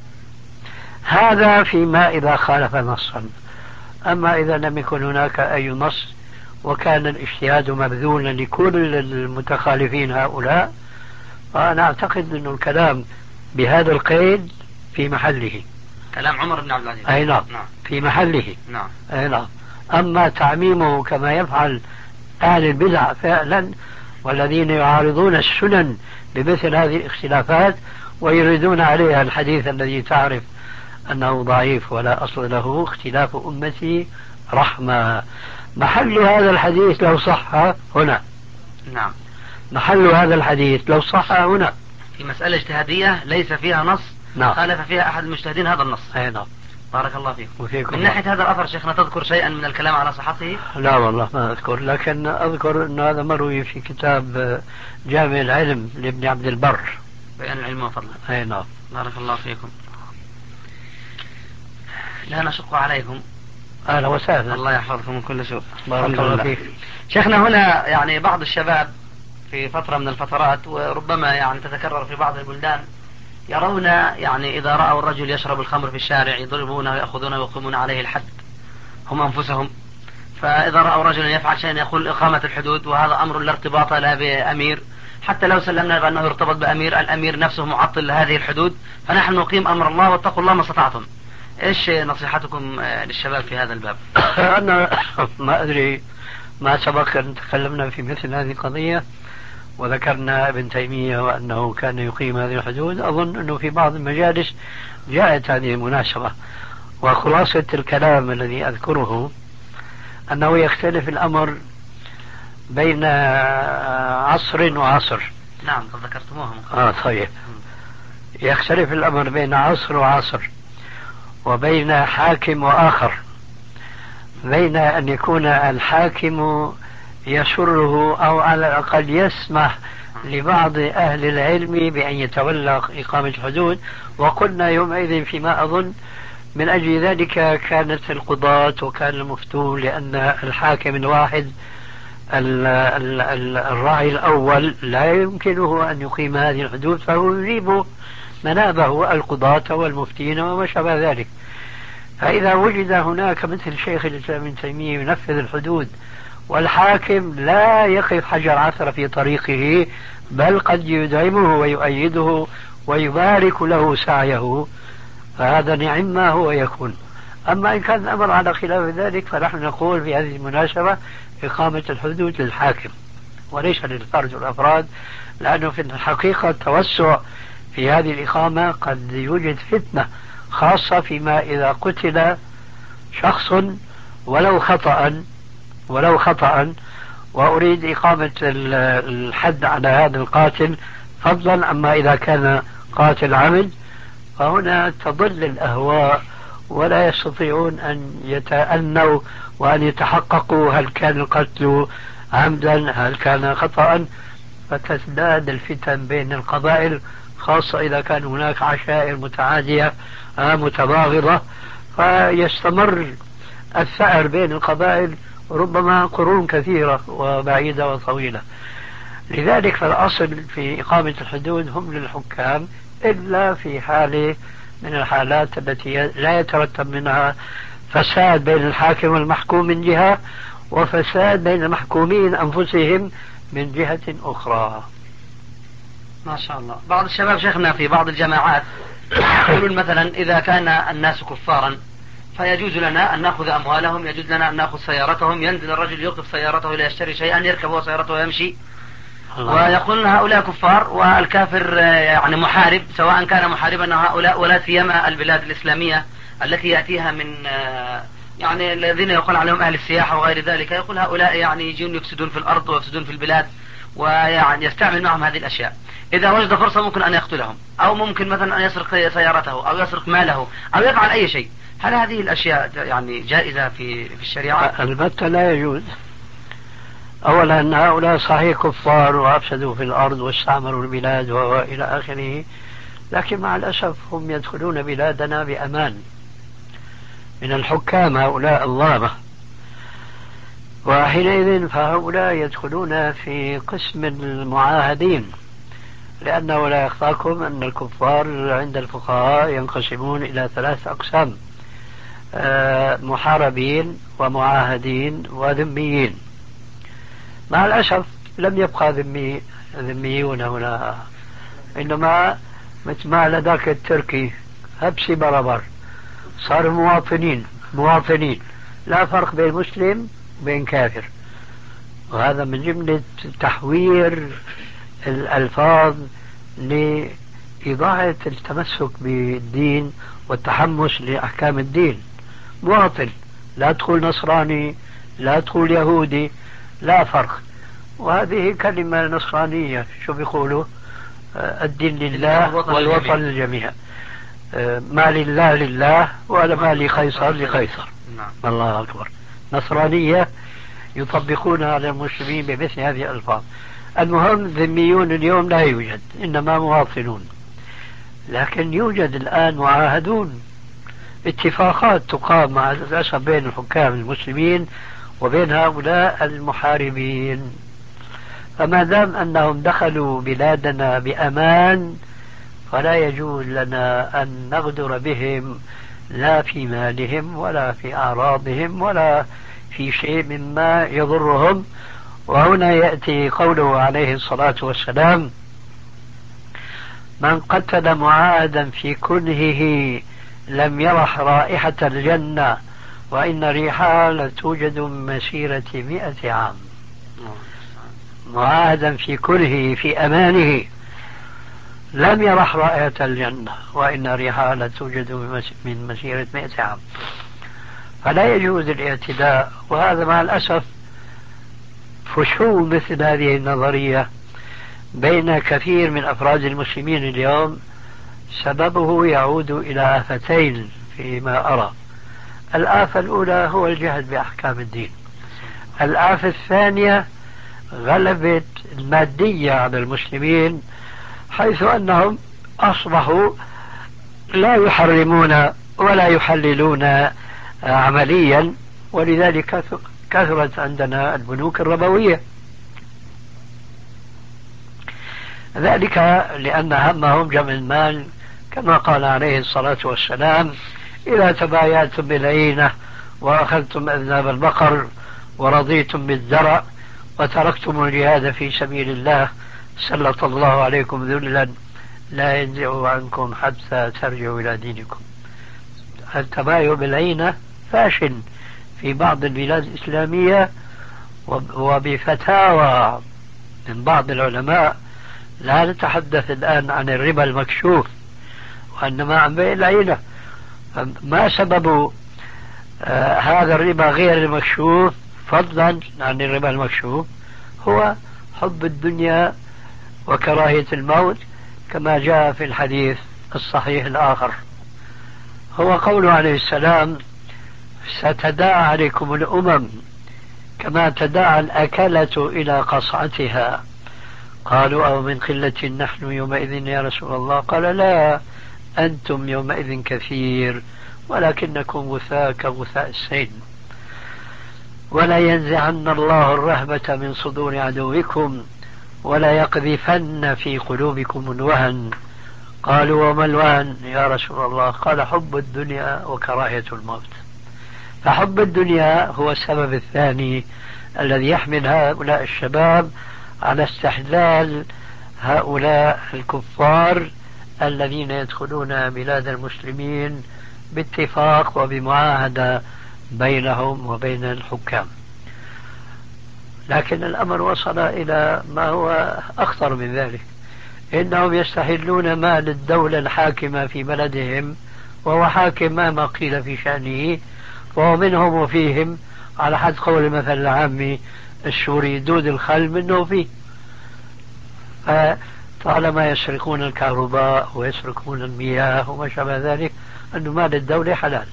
هذا فيما إذا خالف نصا. أما إذا لم يكن هناك أي نص وكان الاجتهاد مبذولا لكل المتخالفين هؤلاء، فأنا أعتقد أن الكلام بهذا القيد في محله. كلام عمر بن عبد العزيز. أي نعم، في محله. نعم. أي نعم. أما تعميمه كما يفعل أهل البدع فعلا والذين يعارضون السنن بمثل هذه الاختلافات ويريدون عليها الحديث الذي تعرف أنه ضعيف ولا أصل له، اختلاف أمتي رحمة، محل هذا الحديث لو صح هنا. نعم. محل هذا الحديث لو صح هنا في مسألة اجتهادية ليس فيها نص. نعم. خالف فيها أحد المجتهدين هذا النص. أي نعم. بارك الله فيكم. وفيكم. من ناحية هذا الأثر شيخنا تذكر شيئا من الكلام على صحته؟ لا والله ما أذكر، لكن أذكر أن هذا مروي في كتاب جامع العلم لابن عبد البر، بيان العلم وفضله. أي نعم. بارك الله فيكم. لا نشق عليكم. أهلا وسهلا. الله يحفظكم من كل سوء. بارك الله فيك. شيخنا هنا يعني بعض الشباب في فترة من الفترات وربما يعني تتكرر في بعض البلدان يرون يعني إذا رأوا الرجل يشرب الخمر في الشارع يضربونه ويأخذونه ويقيمون عليه الحد هم أنفسهم، فإذا رأوا رجلا يفعل شيئا يقول إقامة الحدود، وهذا أمر لا ارتباط لا بأمير، حتى لو سلمنا بأنه يرتبط بأمير، الأمير نفسه معطل لهذه الحدود، فنحن نقيم أمر الله واتقوا الله ما استطعتم. إيش نصيحتكم للشباب في هذا الباب؟ أنا ما أدري، ما سبق أن تكلمنا في مثل هذه القضية وذكرنا ابن تيمية وأنه كان يقيم هذه الحدود، أظن أنه في بعض المجالس جاءت هذه المناسبة، وخلاصة الكلام الذي أذكره أنه يختلف الأمر بين عصر وعصر. نعم قد ذكرتموها. طيب، يختلف الأمر بين عصر وعصر، وبين حاكم وآخر، بين أن يكون الحاكم يسره أو على الأقل يسمح لبعض أهل العلم بأن يتولى إقامة الحدود، وقلنا يومئذ فيما أظن من أجل ذلك كانت القضاة وكان المفتون، لأن الحاكم الواحد الراعي الأول لا يمكنه أن يقيم هذه الحدود، فهو يجيب منابه القضاة والمفتين وما شابه ذلك. فإذا وجد هناك مثل شيخ الإسلام ابن تيمية ينفذ الحدود والحاكم لا يقف حجر عثرة في طريقه، بل قد يدعمه ويؤيده ويبارك له سعيه، فهذا نعم ما هو يكون. أما إن كان الأمر على خلاف ذلك فنحن نقول في هذه المناسبة إقامة الحدود للحاكم وليس للفرد والأفراد، لأنه في الحقيقة التوسع في هذه الإقامة قد يوجد فتنة، خاصة فيما إذا قتل شخص ولو خطأ وأريد إقامة الحد على هذا القاتل فضلا، أما إذا كان قاتل عمد فهنا تضل الأهواء ولا يستطيعون أن يتأنوا وأن يتحققوا هل كان القتل عمدا هل كان خطأ، فتزداد الفتن بين القبائل، خاصة إذا كان هناك عشائر متعادية متباغضة، فيستمر الثأر بين القبائل ربما قرون كثيرة وبعيدة وطويلة. لذلك فالأصل في إقامة الحدود هم للحكام، إلا في حالة من الحالات التي لا يترتب منها فساد بين الحاكم والمحكوم من جهة، وفساد بين المحكومين أنفسهم من جهة أخرى. ما شاء الله. بعض الشباب شيخنا في بعض الجماعات يقولون مثلا إذا كان الناس كفارا فيجوز لنا أن نأخذ أموالهم، يجوز لنا أن نأخذ سيارتهم، ينزل الرجل يوقف سيارته ليشتري شيئا يركب سيارته ويمشي، ويقولون هؤلاء كفار والكافر يعني محارب، سواء كان محاربا هؤلاء ولا سيما البلاد الإسلامية التي يأتيها من يعني الذين يقول عليهم أهل السياحة وغير ذلك، يقول هؤلاء يعني يجون يفسدون في الأرض ويفسدون في البلاد، ويعني يستعمل معهم هذه الأشياء. إذا وجد فرصة ممكن أن يقتلهم، أو ممكن مثلا أن يسرق سيارته أو يسرق ماله أو يفعل أي شيء. هل هذه الأشياء يعني جائزة في الشريعة؟ البتة لا يجوز. أولا أن هؤلاء صحيح كفار وأفسدوا في الأرض واستعمروا البلاد وإلى آخره، لكن مع الأسف هم يدخلون بلادنا بأمان من الحكام هؤلاء الظلمة، وحينئذ فهؤلاء يدخلون في قسم المعاهدين، لأنه لا يخفاكم أن الكفار عند الفقهاء ينقسمون إلى 3 أقسام: محاربين ومعاهدين وذميين. مع الأسف لم يبقى ذميون هنا، إنما مثل ما لداك التركي هبسي بربر، صار مواطنين، لا فرق بين مسلم وبين كافر. وهذا من جملة تحوير الألفاظ لإضاعة التمسك بالدين والتحمس لأحكام الدين. مواطن، لا تقول نصراني، لا تقول يهودي، لا فرق. وهذه كلمة نصرانية، شو بيقولوا؟ الدين لله والوطن للجميع. ما لله لله ولا ما لقيصر لقيصر. الله أكبر. نصرانية يطبقونها على المسلمين بمثل هذه الألفاظ. المهم ذميون اليوم لا يوجد، إنما مواطنون. لكن يوجد الآن معاهدون، اتفاقات تقام مع الأسف بين الحكام المسلمين وبين هؤلاء المحاربين. فما دام أنهم دخلوا بلادنا بأمان فلا يجوز لنا أن نغدر بهم، لا في مالهم ولا في أعراضهم ولا في شيء مما يضرهم. وهنا يأتي قوله عليه الصلاة والسلام: من قتل معاهدا في كنهه لم يرح رائحة الجنة وإن ريحها لتوجد من مسيرة 100 عام. معاهدا في كنهه في أمانه لم يرح رائحة الجنة وإن ريحها لتوجد من مسيرة 100 عام. فلا يجوز الاعتداء. وهذا مع الأسف فشو مثل هذه النظرية بين كثير من أفراد المسلمين اليوم، سببه يعود إلى آفتين فيما أرى. الآفة الأولى هو الجهل بأحكام الدين. الآفة الثانية غلبة المادية على المسلمين، حيث أنهم أصبحوا لا يحرمون ولا يحللون عمليا، ولذلك كثرت عندنا البنوك الربوية. ذلك لأن همهم جمع المال، كما قال عليه الصلاة والسلام: إذا تبايعتم بالعينة وأخذتم أذناب البقر ورضيتم بالزرع وتركتم الجهاد في سبيل الله سلط الله عليكم ذلا لا ينزع عنكم حتى ترجعوا إلى دينكم. التبايع بالعينة فاشل في بعض البلاد الإسلامية، وبفتاوى من بعض العلماء. لا نتحدث الآن عن الربا المكشوف، وإنما عن بيع العينة. ما سبب هذا الربا غير المكشوف فضلا عن الربا المكشوف؟ هو حب الدنيا وكراهية الموت، كما جاء في الحديث الصحيح الآخر. هو قوله عليه السلام: ستداعى عليكم الأمم كما تداعى الأكلة إلى قصعتها. قالوا: أو من قلة نحن يومئذ يا رسول الله؟ قال: لا، أنتم يومئذ كثير ولكنكم غثاء كغثاء السيل. ولا ينزعن الله الرهبة من صدور عدوكم ولا يقذفن في قلوبكم الوهن. قالوا وما الوهن يا رسول الله؟ قال حب الدنيا وكراهية الموت. فحب الدنيا هو السبب الثاني الذي يحمل هؤلاء الشباب على استحلال هؤلاء الكفار الذين يدخلون بلاد المسلمين باتفاق وبمعاهدة بينهم وبين الحكام. لكن الأمر وصل إلى ما هو أخطر من ذلك، إنهم يستحلون مال الدولة الحاكمة في بلدهم، وهو حاكم مهما قيل في شأنه، وهو منهم وفيهم، على حد قول المثل العامي السوري دود الخل منه فيه. طالما يسرقون الكهرباء ويسرقون المياه وما شابه ذلك، أن مال الدولة حلال.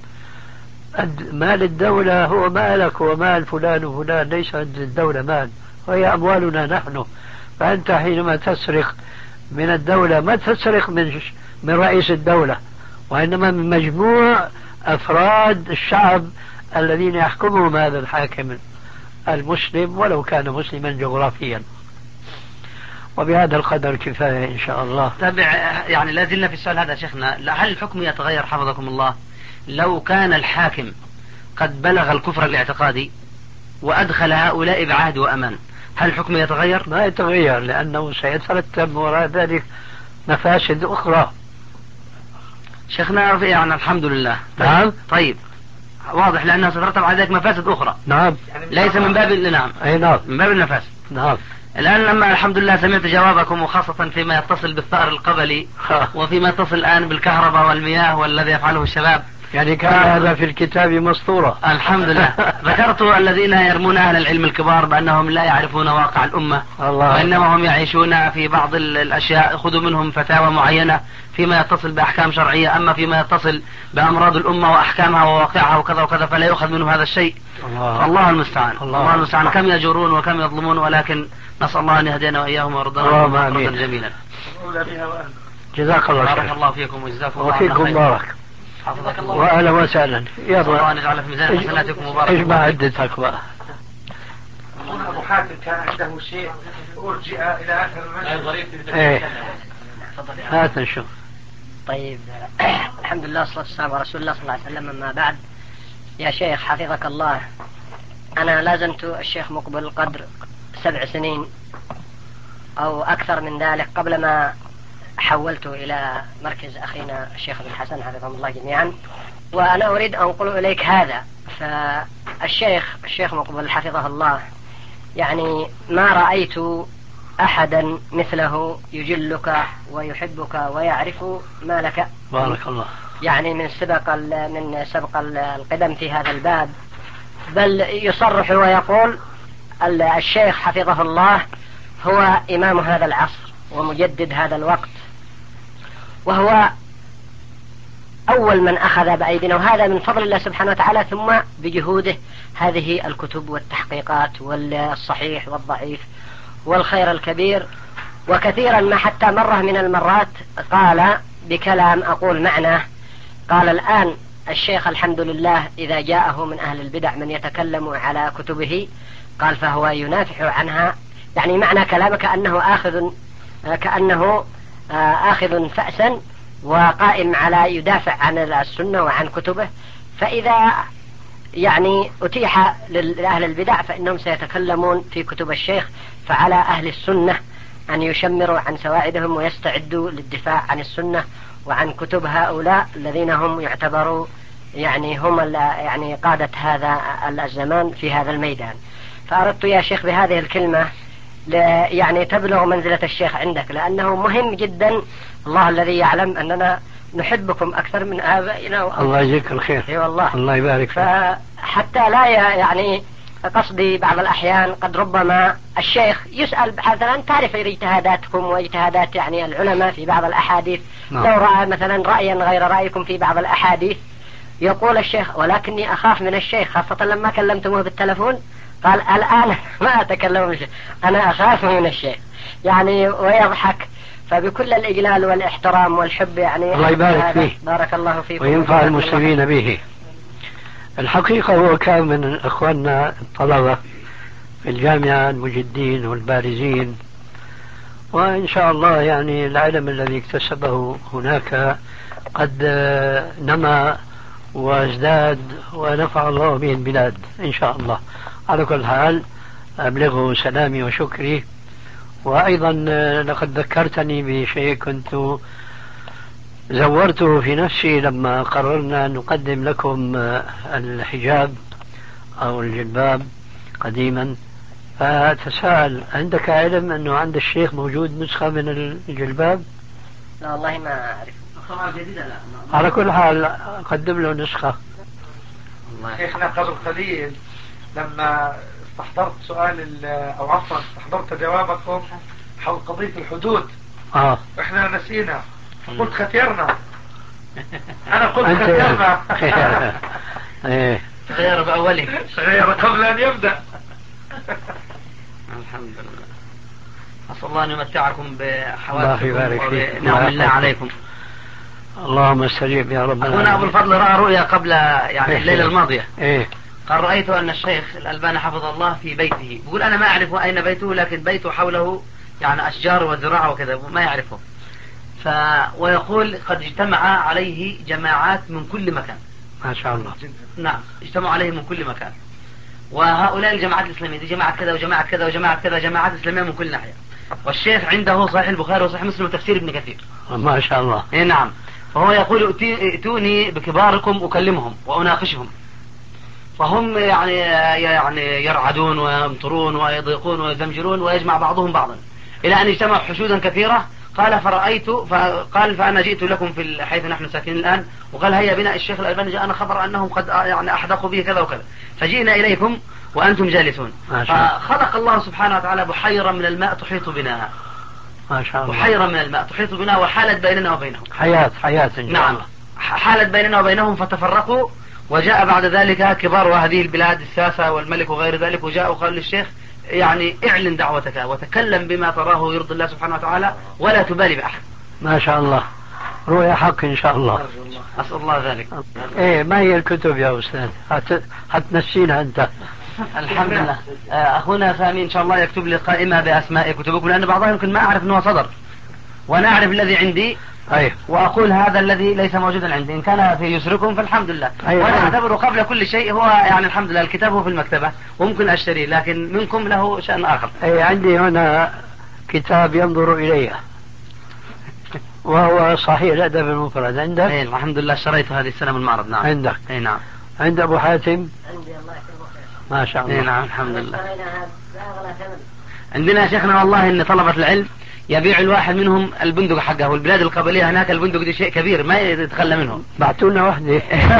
مال الدولة هو مالك ومال فلان وفلان، ليس عند الدولة مال، وهي أموالنا نحن. فأنت حينما تسرق من الدولة ما تسرق من رئيس الدولة، وإنما من مجموع أفراد الشعب الذين يحكمهم هذا الحاكم المسلم ولو كان مسلما جغرافيا. وبهذا القدر كفاية إن شاء الله. تابع يعني لا زلنا في السؤال هذا شيخنا، هل الحكم يتغير حفظكم الله لو كان الحاكم قد بلغ الكفر الاعتقادي وأدخل هؤلاء بعهد وأمان؟ هل الحكم يتغير؟ ما يتغير، لأنه سيترتب وراء ذلك مفاسد أخرى. شيخنا يعني الحمد لله. نعم. طيب واضح، لأنها سترتب على ذلك مفاسد أخرى. نعم. يعني ليس من باب نعم. أي نعم. من باب المفاسد. نعم. الآن لما الحمد لله سمعت جوابكم، وخاصة فيما يتصل بالثأر القبلي وفيما يتصل الآن بالكهرباء والمياه والذي يفعله الشباب، يعني كان هذا في الكتاب مسطورة. الحمد لله. ذكرت الذين يرمون أهل العلم الكبار بأنهم لا يعرفون واقع الأمة، وإنما هم يعيشون في بعض الأشياء، خذوا منهم فتاوى معينة فيما يتصل بأحكام شرعية، أما فيما يتصل بأمراض الأمة وأحكامها وواقعها وكذا وكذا فلا يؤخذ منهم هذا الشيء. الله المستعان. الله المستعان. كم يجورون وكم يظلمون، ولكن نسأل الله أن يهدينا وإياهم ويرضنا مرضا جميلا. جزاك الله خير. بارك الله فيكم وجزاكم الله خير. وفيكم بارك. حفظك الله. وأهلا وسهلا. يا الله أن يجعل في ميزان حسناتكم مبارك. اجمع عدتك بقى. هنا أبو حاتم كان عنده شيء أرجئ إلى آخر المجلس. إيه. هات نشوف. طيب الحمد لله والصلاة والسلام على رسول الله صلى الله عليه وسلم. أما بعد، يا شيخ حفظك الله، أنا لازمت الشيخ مقبل قدر 7 سنين أو أكثر من ذلك قبل ما حولت إلى مركز أخينا الشيخ بن حسن حفظهم الله جميعا، وأنا أريد أن أنقل إليك هذا. فالشيخ مقبل حفظه الله يعني ما رأيت أحدا مثله يجلك ويحبك ويعرف ما لك. بارك الله. يعني من سبق القدم في هذا الباب، بل يصرح ويقول الشيخ حفظه الله هو إمام هذا العصر ومجدد هذا الوقت، وهو أول من أخذ بأيدينا، وهذا من فضل الله سبحانه وتعالى، ثم بجهوده هذه الكتب والتحقيقات والصحيح والضعيف والخير الكبير. وكثيرا ما حتى مرة من المرات قال بكلام أقول معناه، قال الآن الشيخ الحمد لله إذا جاءه من أهل البدع من يتكلم على كتبه قال فهو ينافح عنها، يعني معنى كلامه كأنه آخذ فأسا وقائم على يدافع عن السنة وعن كتبه. فإذا يعني أتيح لأهل البدع فإنهم سيتكلمون في كتب الشيخ، فعلى أهل السنة أن يشمروا عن سواعدهم ويستعدوا للدفاع عن السنة وعن كتب هؤلاء الذين هم يعتبروا يعني هم يعني قادة هذا الزمان في هذا الميدان. فأردت يا شيخ بهذه الكلمة يعني تبلغ منزلة الشيخ عندك، لأنه مهم جدا. الله الذي يعلم أننا نحبكم أكثر من آبائنا. الله يجزيك الخير. اي والله. الله يبارك فيك. فحتى لا يعني قصدي بعض الأحيان قد ربما الشيخ يسأل مثلا تعرف اجتهاداتكم واجتهادات يعني العلماء في بعض الأحاديث. لو رأى مثلا رأيا غير رأيكم في بعض الأحاديث يقول الشيخ ولكني أخاف من الشيخ، خاصة لما كلمتموه بالتلفون قال الآن ما أتكلم من الشيخ، أنا أخاف من الشيخ يعني، ويضحك. فبكل الإجلال والاحترام والحب يعني. الله يبارك فيه. بارك الله فيكم وينفع المسلمين به. الحقيقة هو كان من إخواننا الطلبة في الجامعة المجدين والبارزين، وإن شاء الله يعني العلم الذي اكتسبه هناك قد نمى وازداد ونفع الله به البلاد إن شاء الله. على كل حال أبلغه سلامي وشكري. وأيضا لقد ذكرتني بشيء كنت زورته في نفسي لما قررنا أن نقدم لكم الحجاب أو الجلباب قديما، فتساءل عندك علم أنه عند الشيخ موجود نسخة من الجلباب؟ لا والله ما أعرف. الطبعة الجديدة لا. على كل حال قدم له نسخة. شيخنا قبل قليل لما استحضرت سؤال أو عفوا استحضرت جوابكم حول قضية الحدود احنا نسينا، قلت ختيرنا. انا قلت ختيرنا. غير بأوله، غير قبل ان يبدأ. الحمد لله. أسأل الله أن يمتعكم بحوادثكم وبنعم الله عليكم. اللهم استجيب يا رب. أخونا أبو الفضل رأى رؤيا قبل يعني الليلة الماضية. قال رأيت أن الشيخ الألباني حفظه الله في بيته، يقول أنا ما أعرف أين بيته، لكن بيته حوله يعني أشجار وزراعة وكذا ما يعرفه. ويقول قد اجتمع عليه جماعات من كل مكان. ما شاء الله. نعم اجتمعوا عليه من كل مكان. وهؤلاء الجماعات الإسلامية دي جماعة كذا وجماعة كذا وجماعة كذا، جماعات إسلامية من كل ناحية. والشيخ عنده صحيح البخاري وصحيح مسلم وتفسير ابن كثير. ما شاء الله. نعم. فهو يقول ائتوني بكباركم أكلمهم وأناقشهم. فهم يعني يرعدون ويمطرون ويضيقون ويزمجرون ويجمع بعضهم بعضا إلى أن اجتمعوا حشودا كثيرة. قال فقال فأنا جئت لكم في حيث نحن ساكنين الآن، وقال هيا بنا الشيخ الألباني جاءنا خبر أنهم قد يعني أحدقوا به كذا وكذا، فجئنا إليكم وأنتم جالسون. فخلق الله سبحانه وتعالى بحيرة من الماء تحيط بنا. ما شاء الله. بحيرة من الماء تحيط بنا وحالت بيننا وبينهم حياة. نعم. حالت بيننا وبينهم فتفرقوا، وجاء بعد ذلك كبار هذه البلاد الساسة والملك وغير ذلك، وجاء وقال للشيخ يعني اعلن دعوتك وتكلم بما تراه يرضي الله سبحانه وتعالى ولا تبالي بأحد. ما شاء الله. رؤيا حق إن شاء الله. أسأل الله ذلك. ما هي الكتب يا أستاذ؟ هتنسينا أنت. الحمد لله. أخونا سامي إن شاء الله يكتب لي قائمة بأسماء كتبكم، لأن بعضها يمكن ما أعرف أنه صدر، وأنا أعرف الذي عندي. وأقول هذا الذي ليس موجودا عندي، إن كان في يسركم فالحمد لله. وأنا أعتبره قبل كل شيء هو يعني الحمد لله الكتاب هو في المكتبة وممكن أشتريه، لكن منكم له شأن آخر. عندي هنا كتاب ينظر إليه وهو صحيح الأدب المفرد. عندك؟ الحمد لله اشتريته هذه السنة من المعرض. نعم. عندك؟ نعم. عند أبو حاتم؟ عندي الله يكرمك. ما شاء الله. نعم الحمد لله. عندنا شيخنا والله إن طلبة العلم يبيع الواحد منهم البندق حقه، والبلاد القبلية هناك البندق دي شيء كبير ما يتخلى منه. بعتونا وحدة.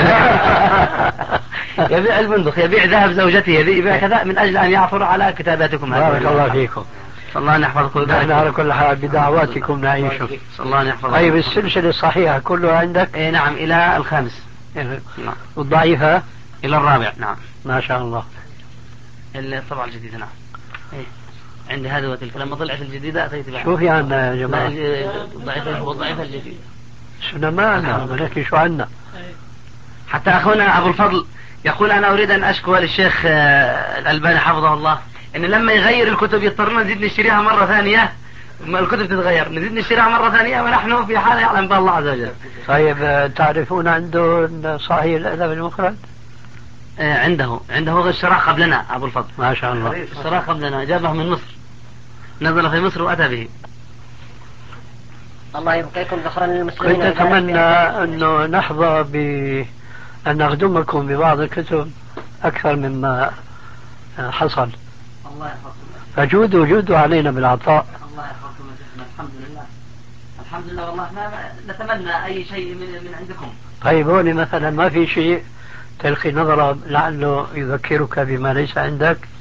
يبيع البندق، يبيع ذهب زوجته، يبيع كذا من أجل أن يعثر على كتاباتكم. بارك الله فيكم. صلى الله أن يحفظكم. نحن على كل حال بدعواتكم نعيش. صلى الله أن يحفظكم. طيب السلسلة الصحيحة كلها عندك؟ نعم إلى الخامس. نعم. والضعيفة إلى الرابع. نعم. ما شاء الله. الطبعة الجديدة. نعم. عندي هذا وتلك، لما طلعت الجديدة أتيت بعد. شو في عنا يا جماعة؟ الضعيفة الجديدة. شو ما عنا ولكن شو عنا؟ حتى أخونا أبو الفضل يقول أنا أريد أن أشكو للشيخ الألباني حفظه الله إن لما يغير الكتب يضطرنا نزيد نشتريها مرة ثانية، الكتب تتغير نزيد نشتريها مرة ثانية، ونحن في حالة يعلم بها الله عز وجل. طيب تعرفون عنده صحيح الأدب المفرد؟ عنده اشتراه قبلنا أبو الفضل. ما شاء الله. اشتراه قبلنا، جابه من مصر، نزل في مصر وأتى به. الله يبقيكم ذخرا للمسلمين. كنت أتمنى أنه نحظى بأن نخدمكم ببعض الكتب أكثر مما حصل. الله يحفظكم. فجودوا علينا بالعطاء. الله يحفظكم. الحمد لله. الحمد لله والله ما نتمنى أي شيء من عندكم. طيب هون مثلا ما في شيء تلقي نظرة لعله يذكرك بما ليس عندك؟